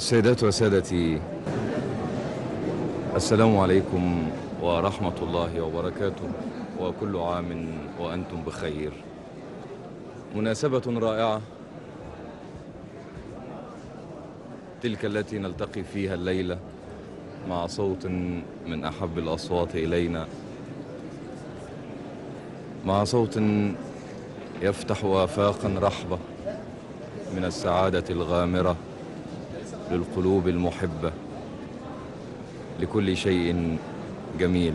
سيداتي وسادتي، السلام عليكم ورحمة الله وبركاته، وكل عام وأنتم بخير. مناسبة رائعة تلك التي نلتقي فيها الليلة مع صوت من أحب الأصوات إلينا، مع صوت يفتح آفاقا رحبة من السعادة الغامرة للقلوب المحبة لكل شيء جميل.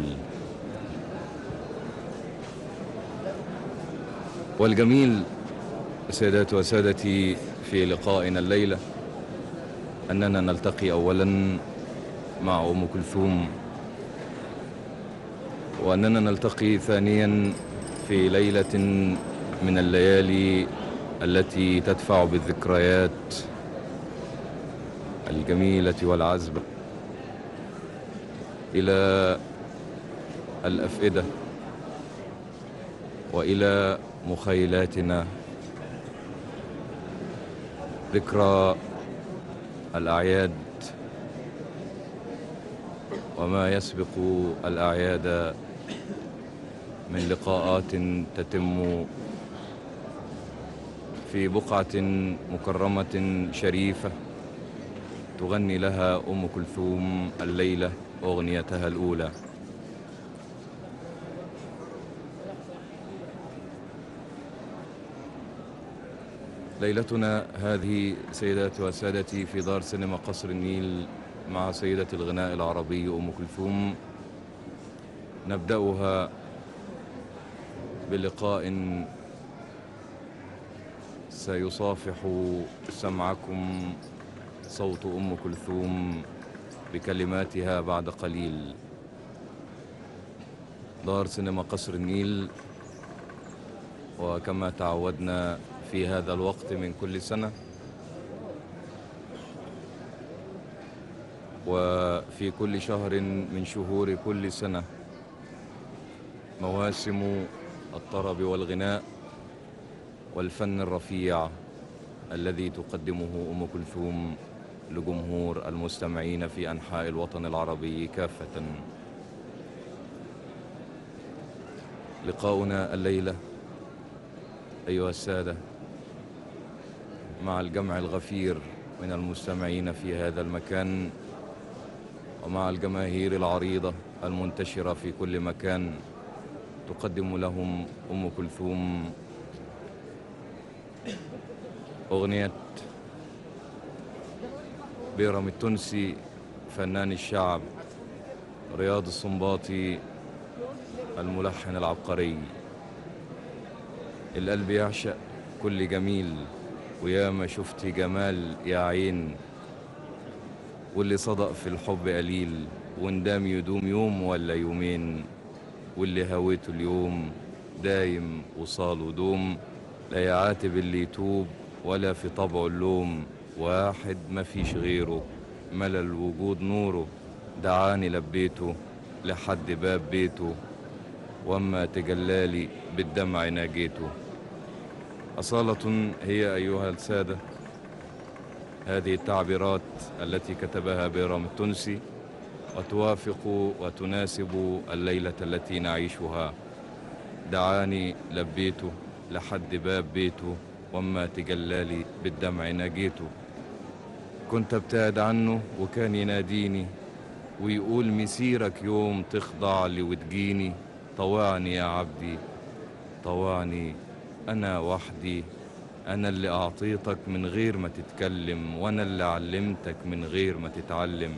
والجميل سيداتي وسادتي في لقائنا الليلة أننا نلتقي أولا مع أم كلثوم، وأننا نلتقي ثانيا في ليلة من الليالي التي تدفع بالذكريات الجميلة والعذبة إلى الأفئدة وإلى مخيلاتنا. ذكرى الأعياد وما يسبق الأعياد من لقاءات تتم في بقعة مكرمة شريفة تغني لها أم كلثوم الليلة أغنيتها الأولى. ليلتنا هذه سيداتي وسادتي في دار سينما قصر النيل مع سيدة الغناء العربي أم كلثوم، نبدأها بلقاء سيصافح سمعكم صوت أم كلثوم بكلماتها بعد قليل. دار سينما قصر النيل، وكما تعودنا في هذا الوقت من كل سنة وفي كل شهر من شهور كل سنة، مواسم الطرب والغناء والفن الرفيع الذي تقدمه أم كلثوم لجمهور المستمعين في أنحاء الوطن العربي كافة. لقاؤنا الليلة أيها السادة مع الجمع الغفير من المستمعين في هذا المكان ومع الجماهير العريضة المنتشرة في كل مكان، تقدم لهم أم كلثوم أغنية بيرم التونسي فنان الشعب رياض السنباطي الملحن العبقري. القلب يعشق كل جميل ويا ما شفت جمال يا عين، واللي صدق في الحب قليل وندام يدوم يوم ولا يومين، واللي هويته اليوم دايم وصاله دوم، لا يعاتب اللي يتوب ولا في طبعه اللوم، واحد ما فيش غيره ملا الوجود نوره، دعاني لبيته لحد باب بيته وما تجلالي بالدمع ناجيته. أصالة هي أيها السادة هذه التعبيرات التي كتبها بيرم التونسي، وتوافق وتناسب الليلة التي نعيشها. دعاني لبيته لحد باب بيته وما تجلالي بالدمع ناجيته. كنت ابتعد عنه وكان يناديني ويقول مسيرك يوم تخضع لي وتجيني، طوعني يا عبدي طوعني أنا وحدي، أنا اللي أعطيتك من غير ما تتكلم وأنا اللي علمتك من غير ما تتعلم،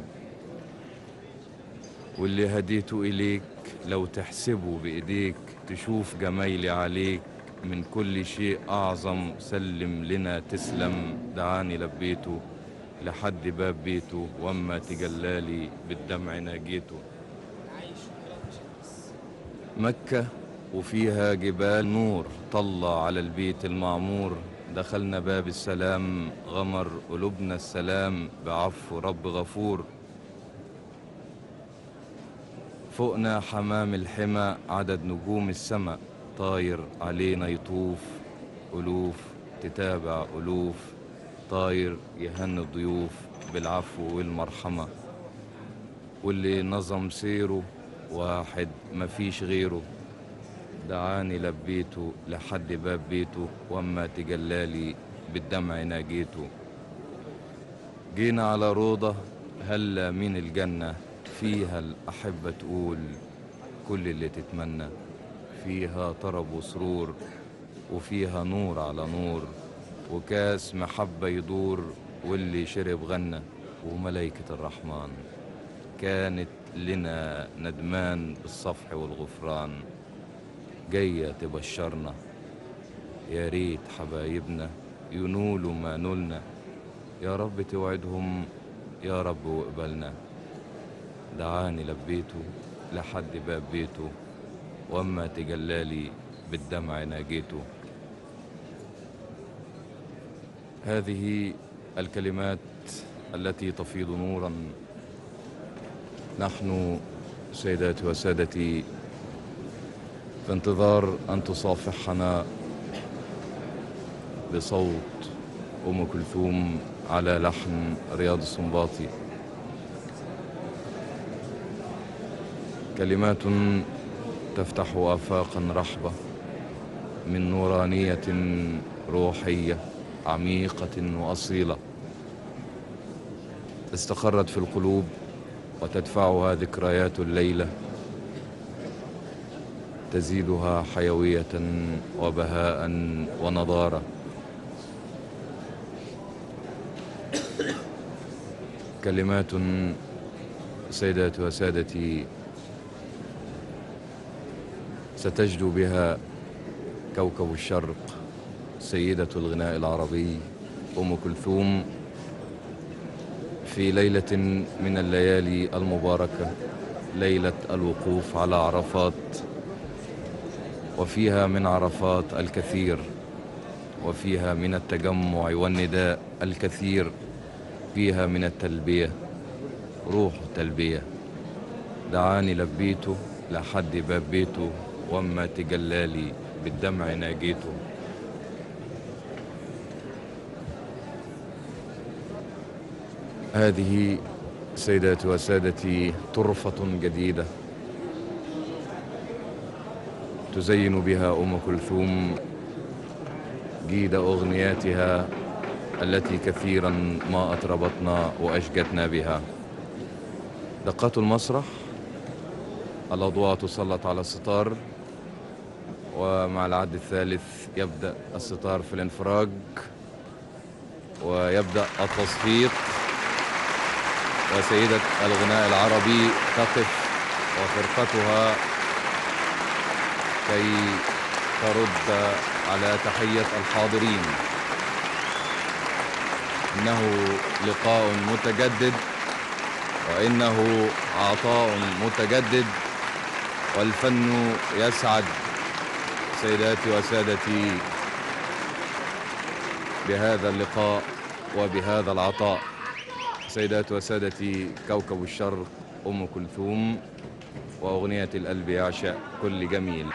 واللي هديته إليك لو تحسبه بإيديك تشوف جمايلي عليك، من كل شيء أعظم سلم لنا تسلم. دعاني لبيته لحد باب بيته وما تجلالي بالدمع ناجيته. مكة وفيها جبال نور طلع على البيت المعمور، دخلنا باب السلام غمر قلوبنا السلام بعفو رب غفور. فوقنا حمام الحمى عدد نجوم السماء طاير علينا يطوف، ألوف تتابع ألوف طاير يهني الضيوف. بالعفو والمرحمة، واللي نظم سيره واحد مفيش غيره. دعاني لبيته لحد باب بيته، واما تجلالي بالدمع ناجيته. جينا على روضة هلا من الجنة، فيها الأحبة تقول كل اللي تتمنى. فيها طرب وسرور، وفيها نور على نور، وكاس محبة يدور، واللي شرب غنى. وملايكة الرحمن كانت لنا ندمان بالصفح والغفران، جاية تبشرنا. يا ريت حبايبنا ينولوا ما نولنا، يا رب توعدهم يا رب واقبلنا. دعاني لبيته لحد باب بيته، واما تجلالي بالدمع ناجيته. هذه الكلمات التي تفيض نورا. نحن سيداتي وسادتي في انتظار أن تصافحنا بصوت أم كلثوم على لحن رياض السنباطي. كلمات تفتح آفاقا رحبة من نورانية روحية عميقة وأصيلة، استقرت في القلوب وتدفعها ذكريات الليلة، تزيدها حيوية وبهاء ونضارة. كلمات سيداتي وسادتي ستجدو بها كوكب الشرق، سيدة الغناء العربي أم كلثوم، في ليلة من الليالي المباركة، ليلة الوقوف على عرفات. وفيها من عرفات الكثير، وفيها من التجمع والنداء الكثير، فيها من التلبية روح التلبية. دعاني لبيته لحد باب بيته، واما تجلالي بالدمع ناجيته. هذه سيداتي وسادتي طرفة جديدة تزين بها أم كلثوم جيد أغنياتها التي كثيرا ما أطربتنا وأشجتنا بها. دقات المسرح، الأضواء تسلط على الستار، ومع العد الثالث يبدأ الستار في الانفراج، ويبدأ التصفيق، وسيدة الغناء العربي تقف وفرقتها كي ترد على تحية الحاضرين. إنه لقاء متجدد، وإنه عطاء متجدد، والفن يسعد سيداتي وسادتي بهذا اللقاء وبهذا العطاء. سيداتي وسادتي، كوكب الشرق أم كلثوم، وأغنية القلب يعشق كل جميل.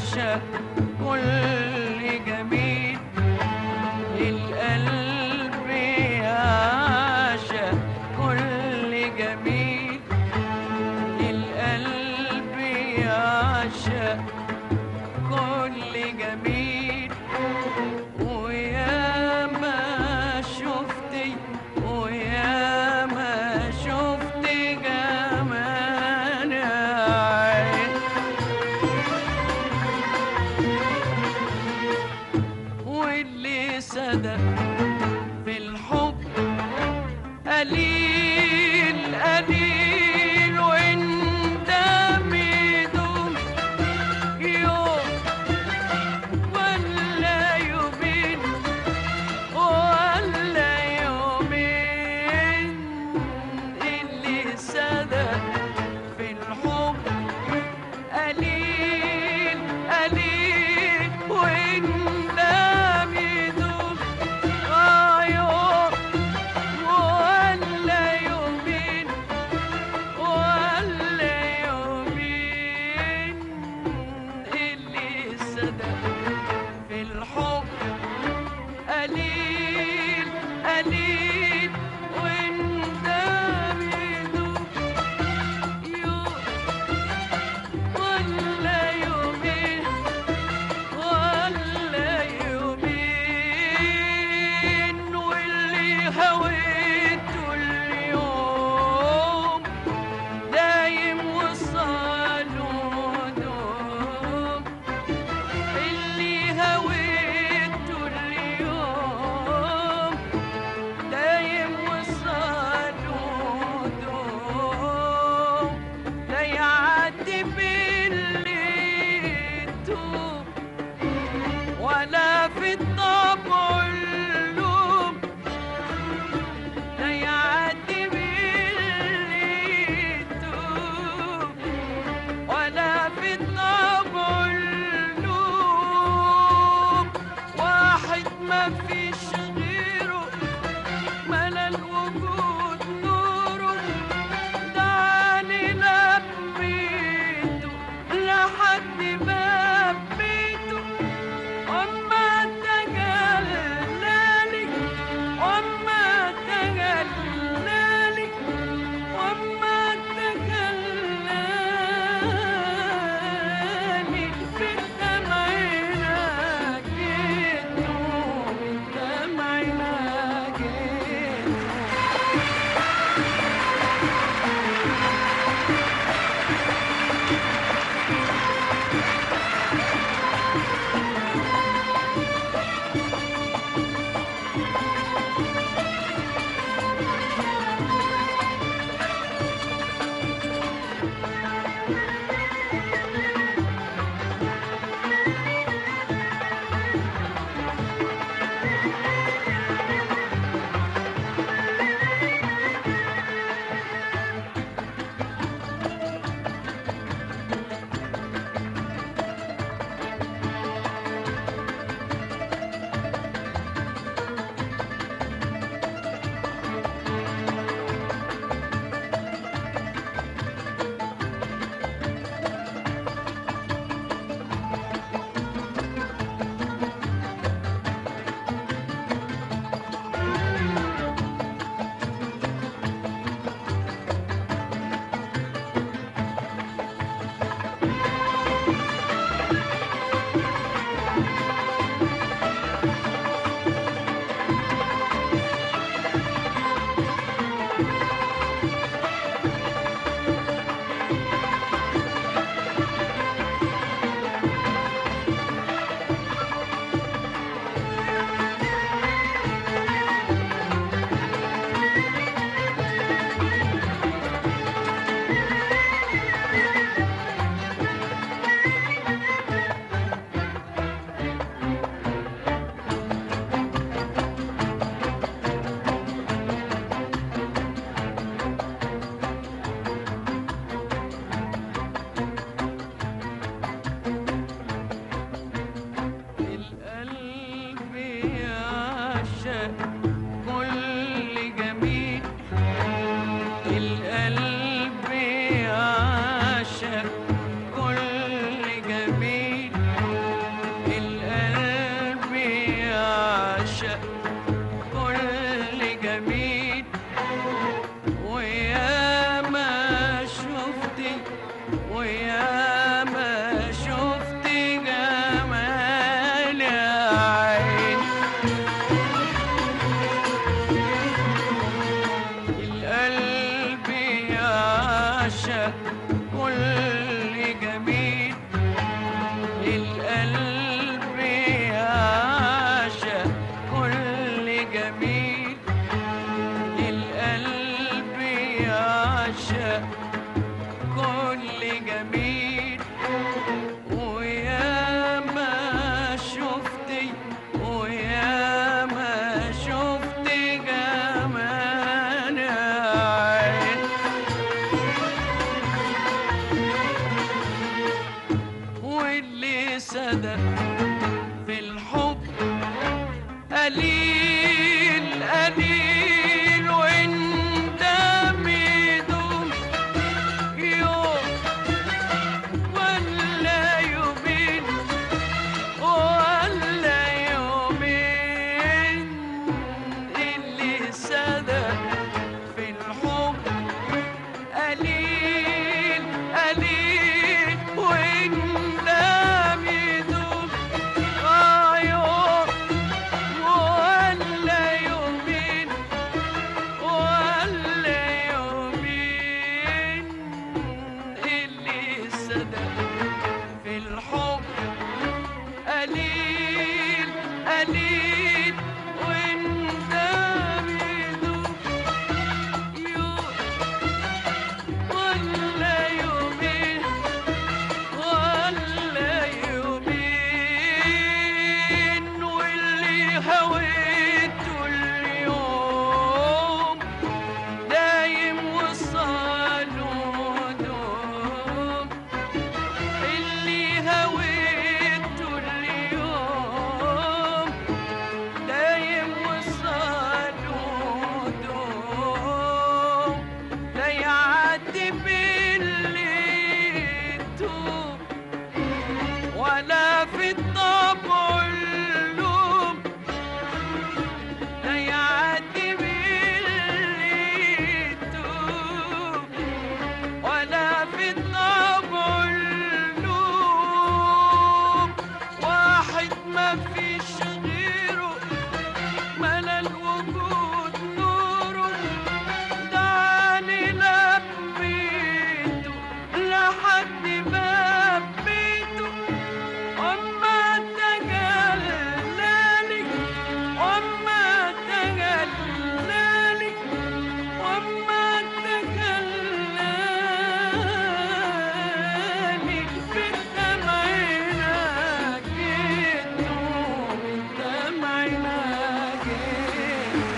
يعشق كل جميل، القلب يعشق كل جميل، القلب يعشق كل جميل. ويا ما شفتي ويا ما شفتي جمال عين، واللي صدق في الحب قليل قليل، وانت ميدوم يوم ولا يومين ولا يومين. اللي صدق في الحب قليل قليل، وانت ميدوم يوم ولا يومين ولا يومين. اللي صدق في الحب قليل قليل، وانت بيدوب يوم ولا يومين ولا يومين. واللي هويته اليوم دايم وصاله دوم، اللي هويته اليوم دايم وصاله دوم. لا يعدي باللي يدوم ولا في الطبع اللوم، لا يعدي باللي يدوم ولا في الطبع اللوم. واحد ما فيش غيره ملا الوجود نوره، دعاني لبيته لحد باب بيته، وما تجلالي وما تجلالي وما تجلالي. في الدمع ناجيته، في الدمع ناجيته. سدى في الحب قليل قليل وندم يدوم يوم ولا يومين ولا يومين اللي سدى في الحب قليل قليل وندم يدوم يوم ولا يومين ولا يومين اللي سدى في الحب قليل قليل وندم يدوم يوم ولا يومين ولا يومين واللي هويته اليوم دايم وصاله دوم اللي هويته اليوم دايم وصاله دوم لا يعدي باللي يتوب ولا في الطبع اللوم لا يعدي باللي يتوب ولا في الطبع اللوم واحد ما فيش غيره ملا الوجود نوره دعاني لبيته لحد باب بيته وما تجلالي وما تجلالي وما تجلالي في الدمع ناجيته من دمع ناجيته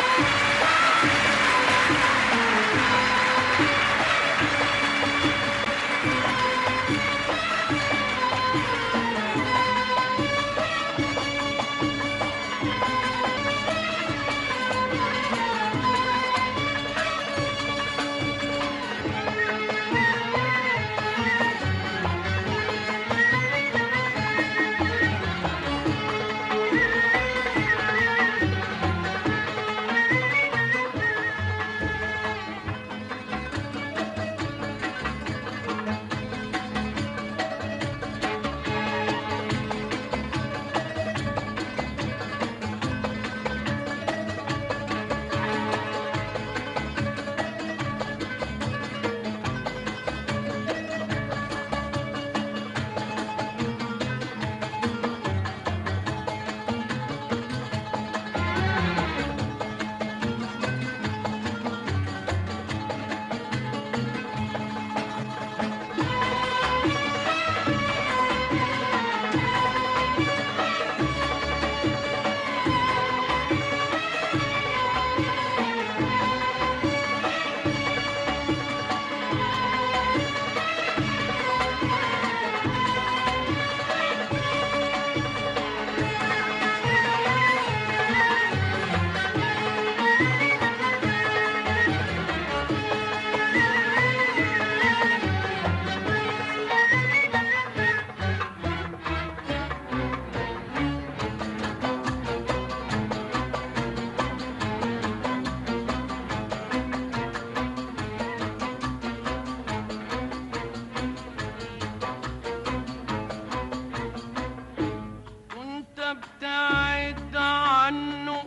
كنت ابتعد عنه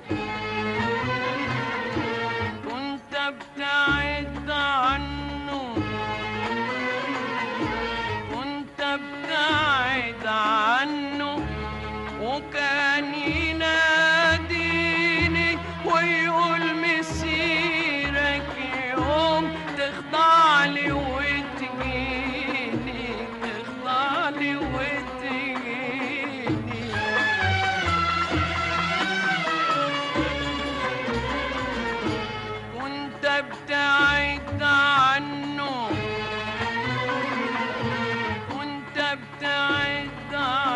كنت ابتعد عنه كنت ابتعد عنه وكان يناديني ويقول مسيرك يوم تخضع لي وتجيني تخضع لي وتجيني كنت ابتعد عنه كنت ابتعد عنه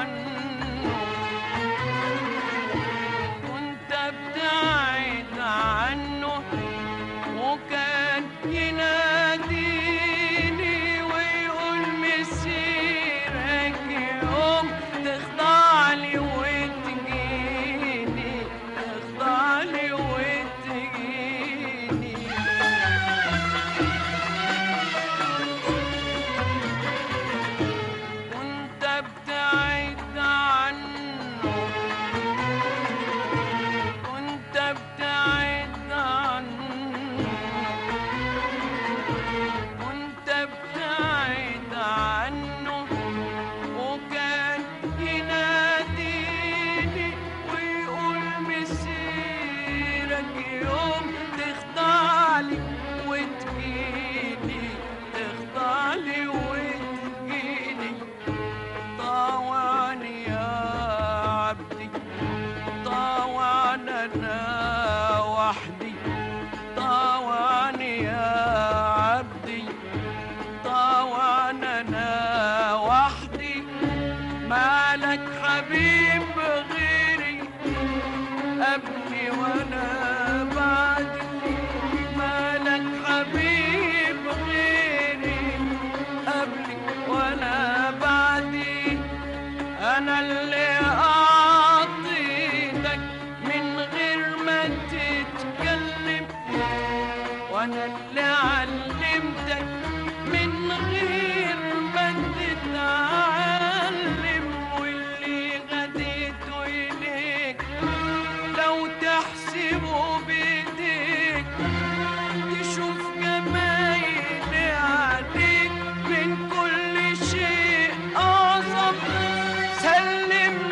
مالك حبيب غيري قبلي ولا بعدي، مالك حبيب غيري قبلي ولا بعدي. أنا اللي أعطيتك من غير ما تتكلم، وأنا اللي علمتك من غير ما تتعلم، واللي غديته إليك لو تحسبه بإيديك تشوف جمايلي عليك من كل شيء أعظم. سلم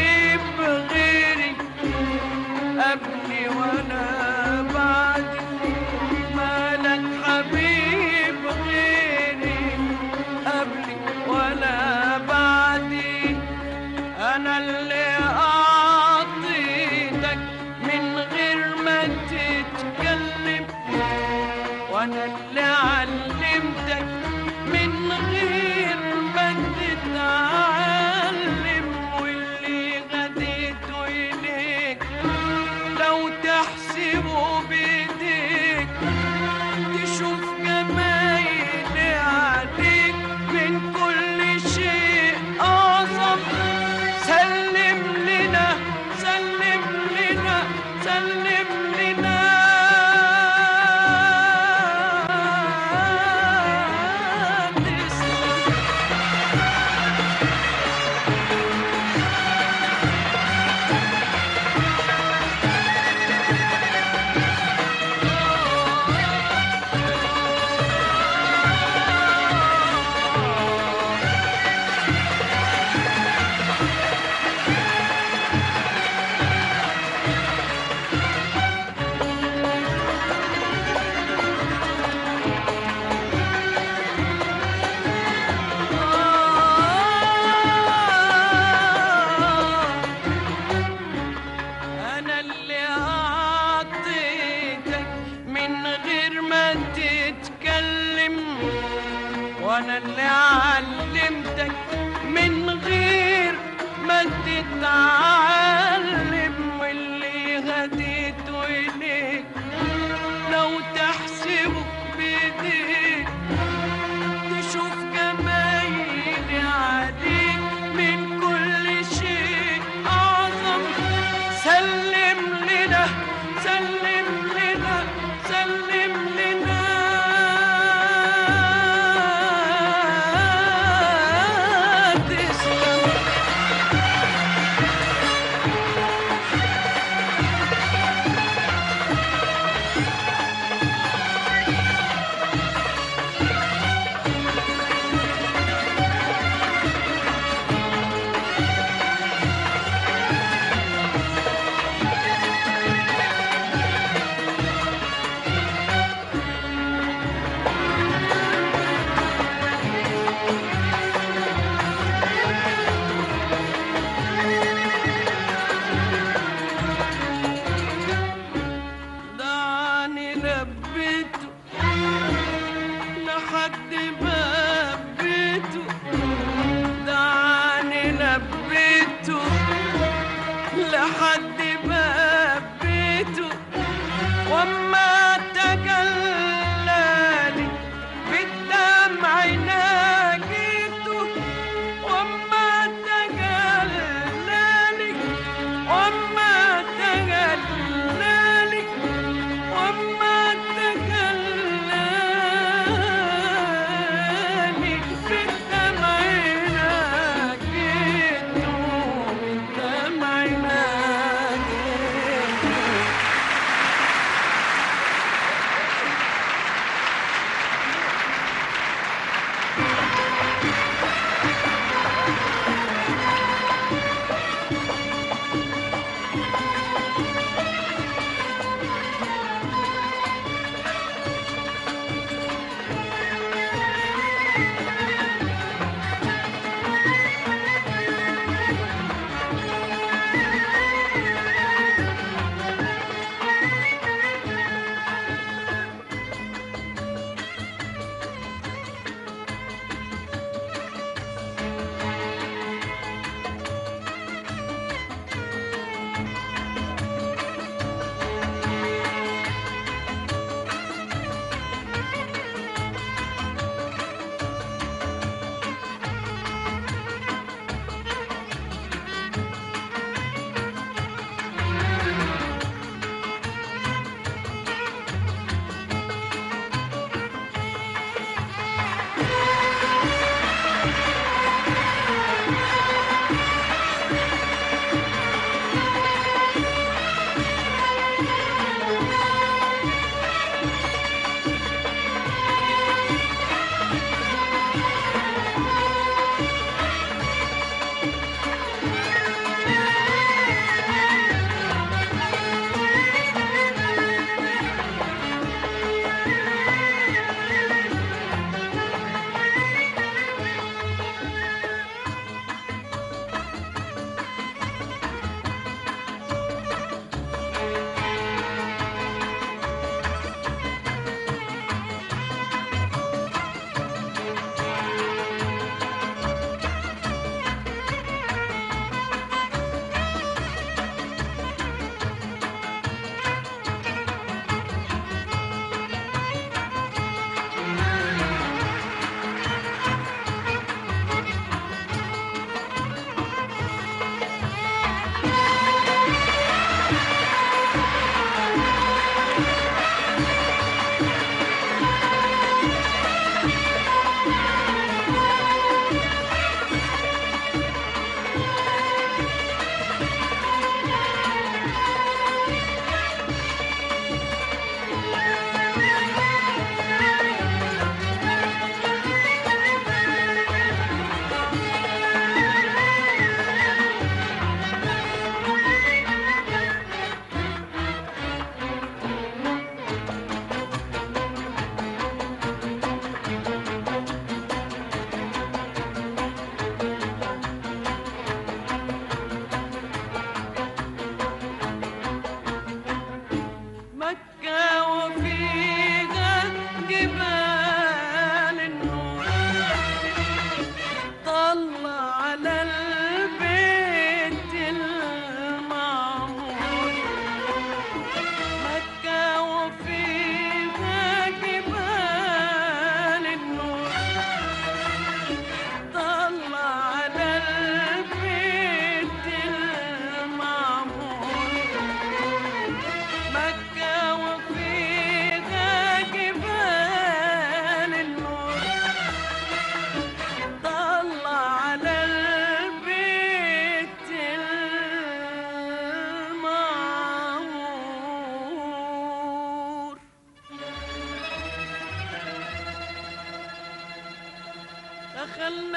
حبيب غيري قبلي ولا بعدي، مالك حبيب غيري قبلي ولا بعدي. أنا اللي أعطيتك من غير ما تتكلم، وأنا اللي علمتك من غير ما تتعلم، واللي غديته إليك لو تحسبه بإيديك تشوف جمايلي عليك من كل شيء أعظم. سلم لنا سلم لنا سلم لنا وانا اللي علمتك من غير ما تتعلم، واللي هديته اليك لو تحسبه بايديك تشوف جمايلي عليك من كل شيء اعظم. سلم لنا سلم لنا سلم لنا لحد باب بيته، دعني لبيته لحد باب بيته، وما تجلالي بالدمع ناجيته، وما تجلالي وما تجلالي وما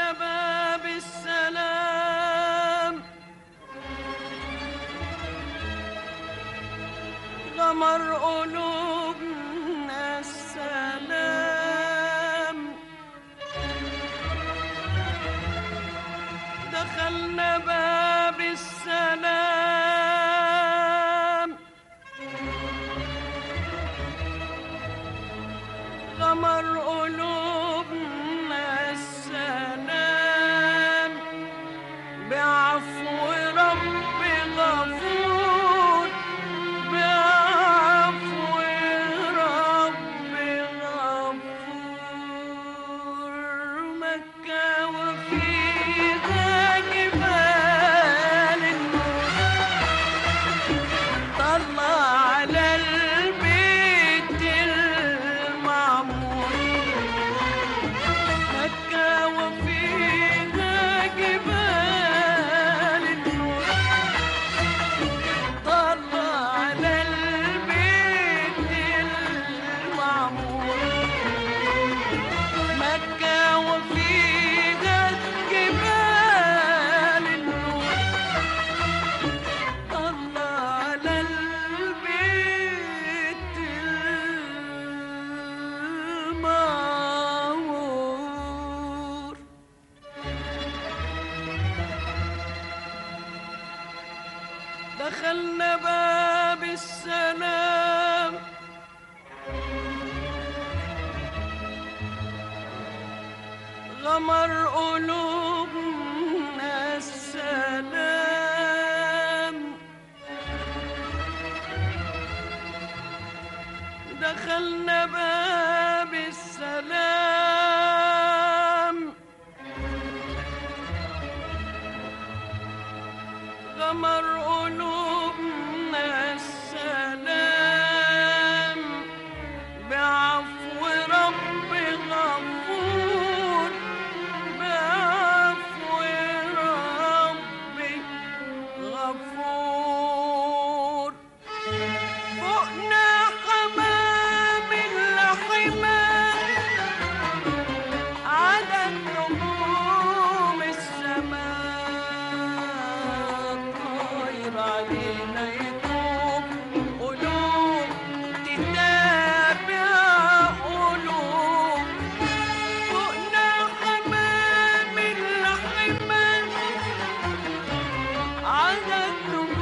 باب السلام غمر قلوبنا السلام دخلنا باب السلام غمر قلوبنا السلام بعفو رب غفور بعفو رب غفور مكة وفيها جبال النور طلع على البيت المعمور مكة وفيها جبال النور طلع على البيت المعمور مكة وفيها جبال النور طلع على البيت المعمور دخلنا باب السلام غمر قلوبنا السلام دخلنا باب السلام غمر قلوبنا السلام بعفو رب غفور بعفو رب غفور فوقنا حمام الحمام عدد نجوم السماء طاير علينا يطوف قلوب تتابع قلوب فوقنا حمام الحمام عدد نجوم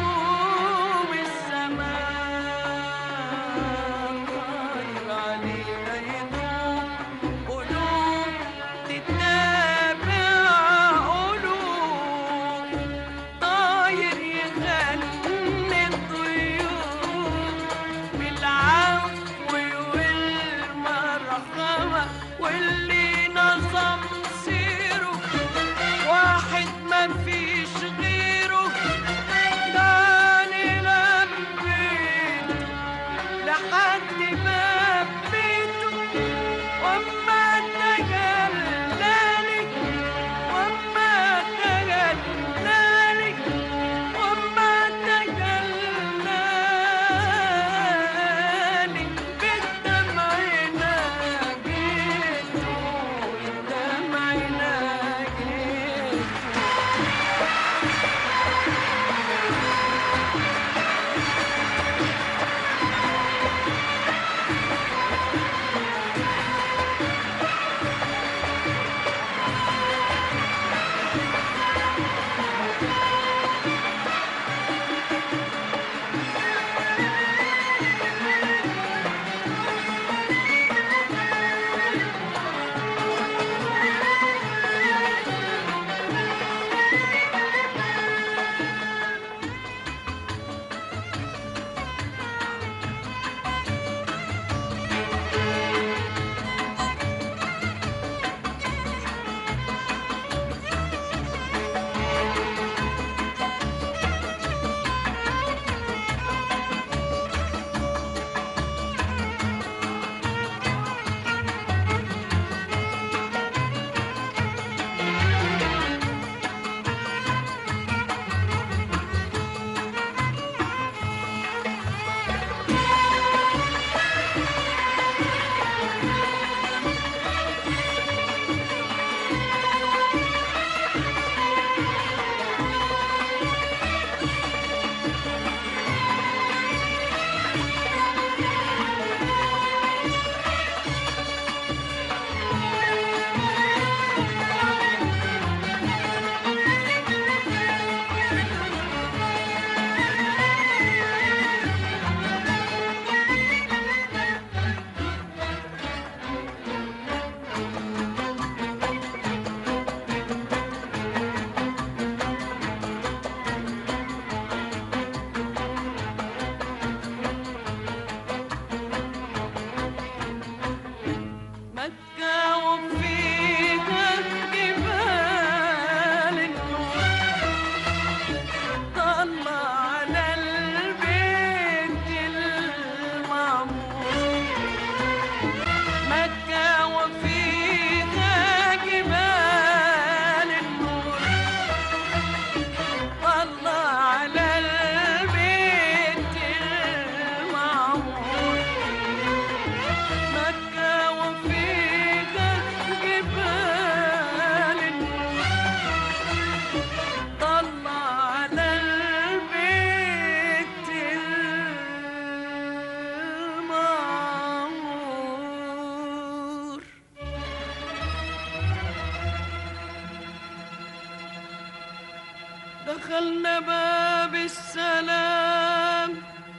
دخلنا باب السلام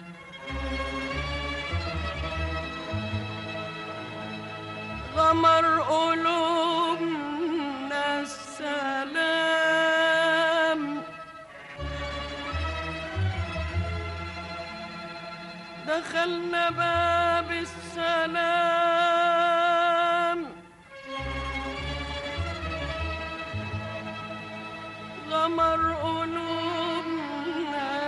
غمر قلوبنا السلام دخلنا باب السلام غمر قلوبنا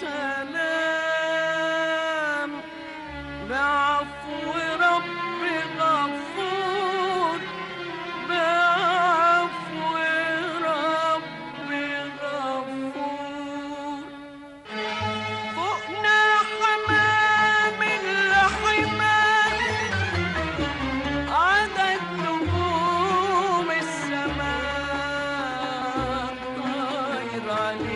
السلام بعفو رب غفور بعفو رب غفور فوقنا حمام الحمام عدد نجوم السماء طاير علينا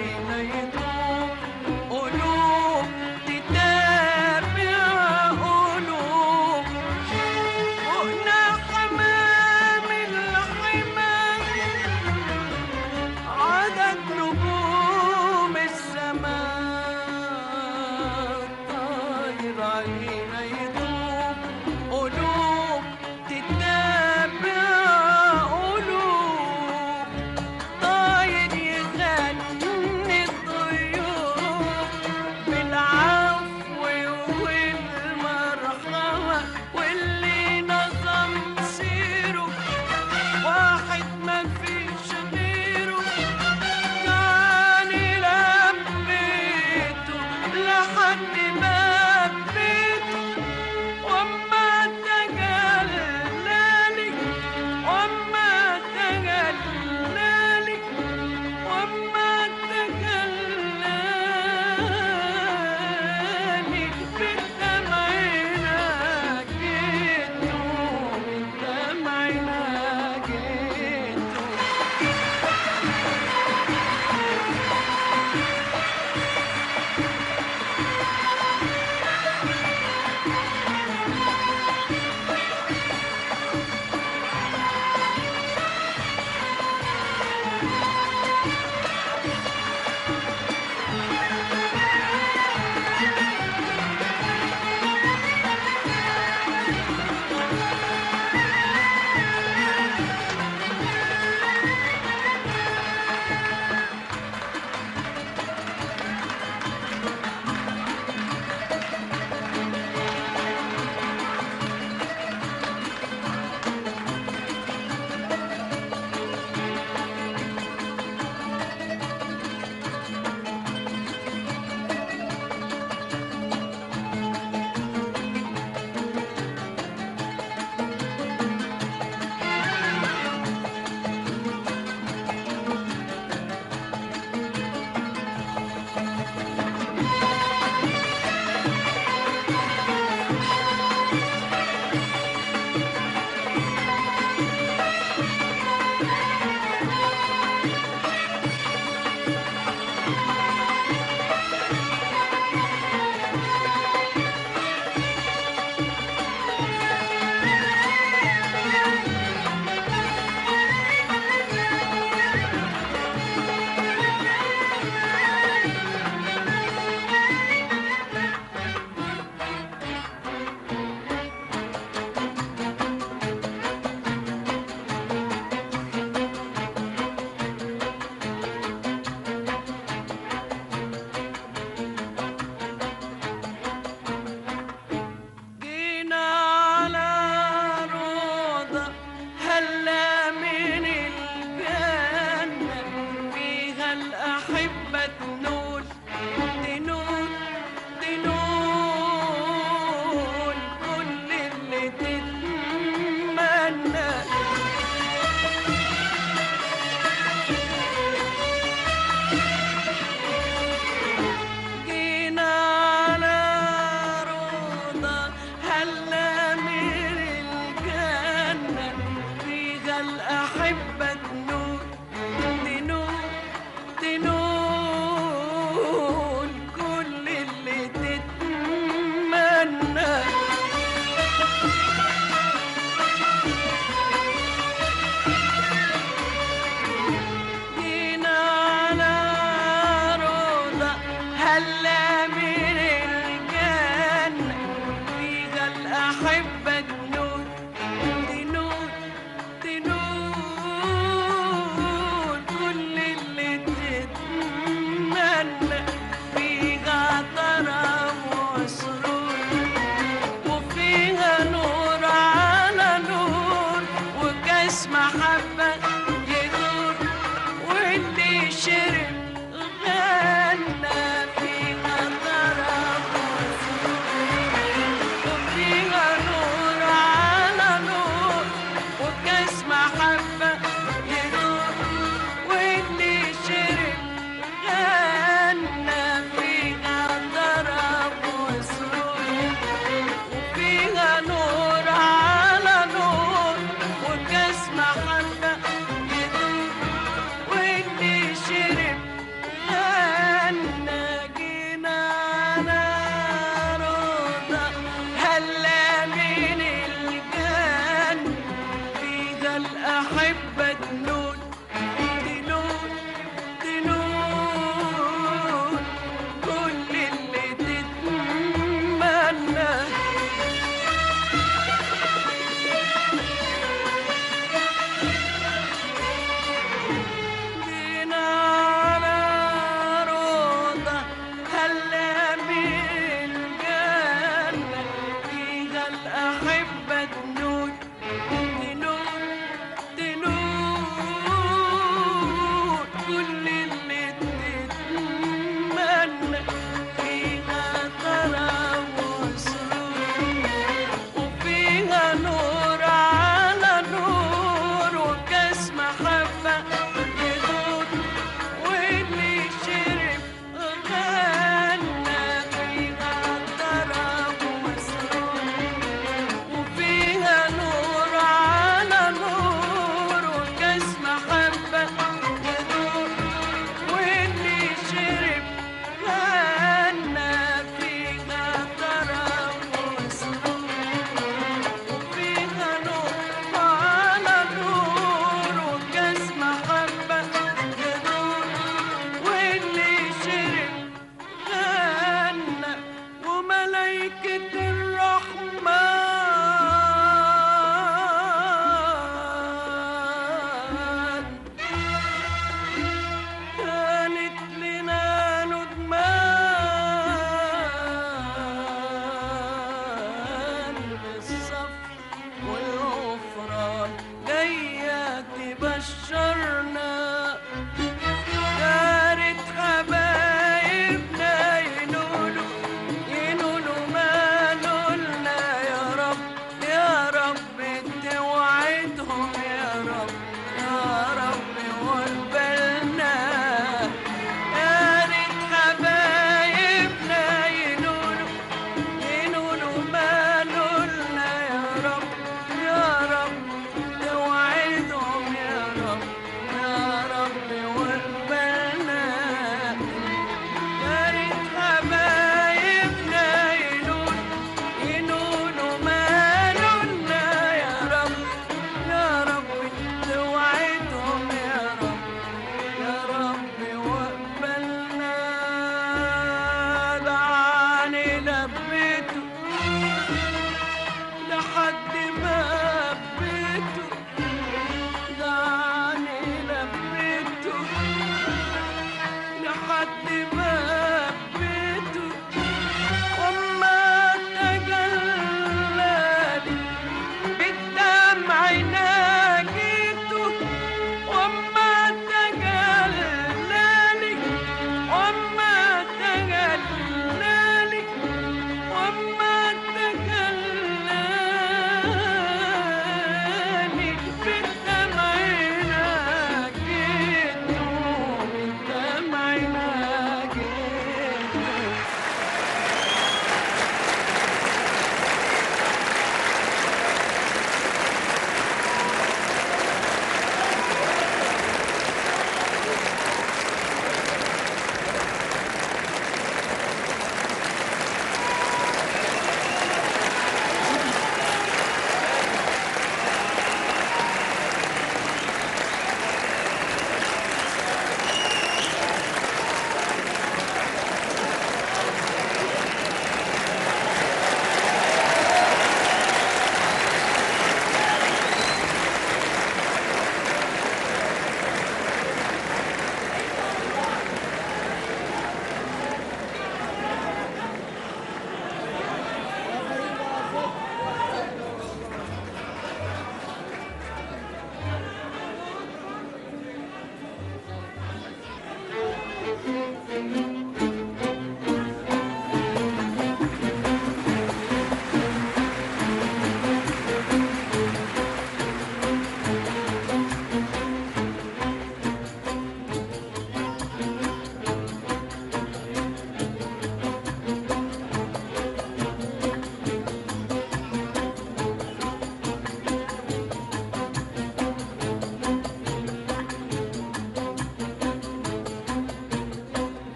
هلا من الجنة فيها الأحبة تنون تنون تنون كل اللي تتمنى فيها طرب وسرور وفيها نور على نور وكاس محبة يدور واللي شرب غنى فيها طرب وسرور وفيها نور على نور وكاس محبة يدور واللي شرب غنى فيها طرب وسرور وفيها نور على نور وكاس محبة يدور واللي شرب غنى جينا على روضة هلا من الجنة فيها الأحبة تنون تنون تنون كل اللي تتمنى جينا على روضة هلا من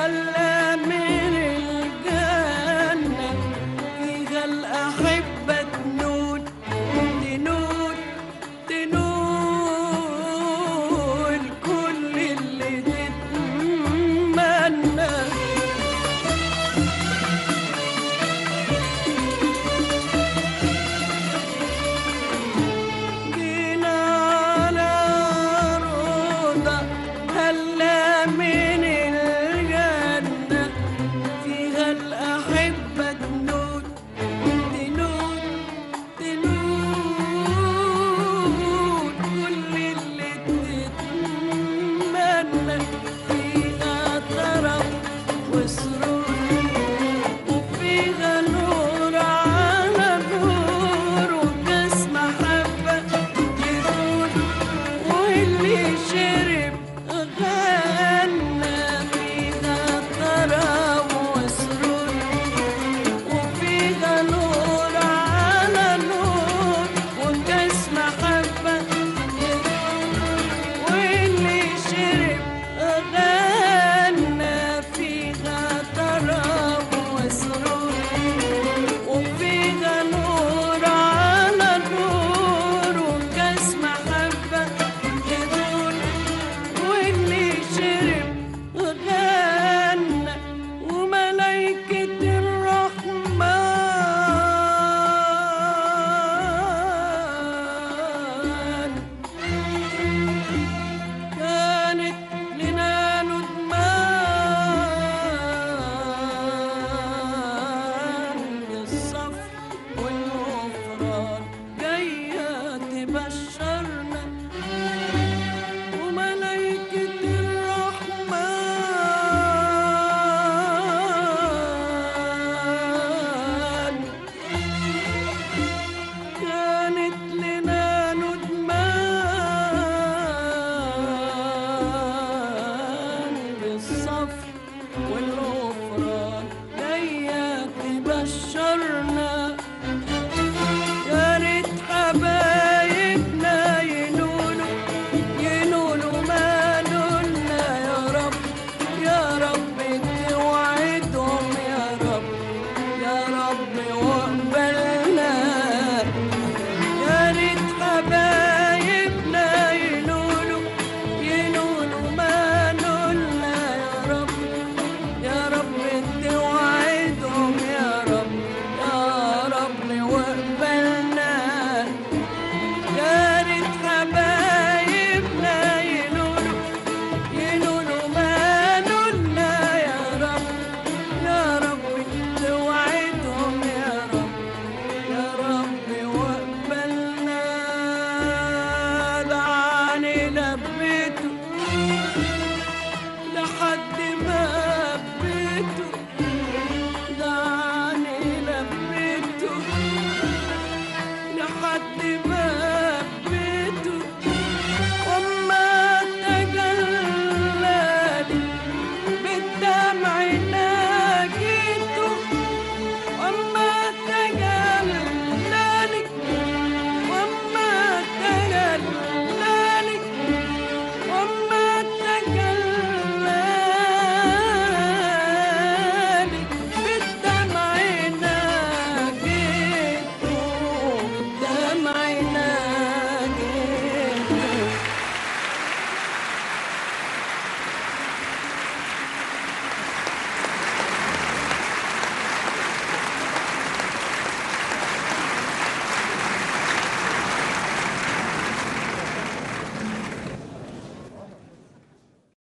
الليل